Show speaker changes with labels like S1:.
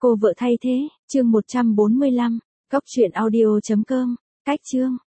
S1: Cô vợ thay thế, chương 145, Cóc truyện audio.com, cách chương.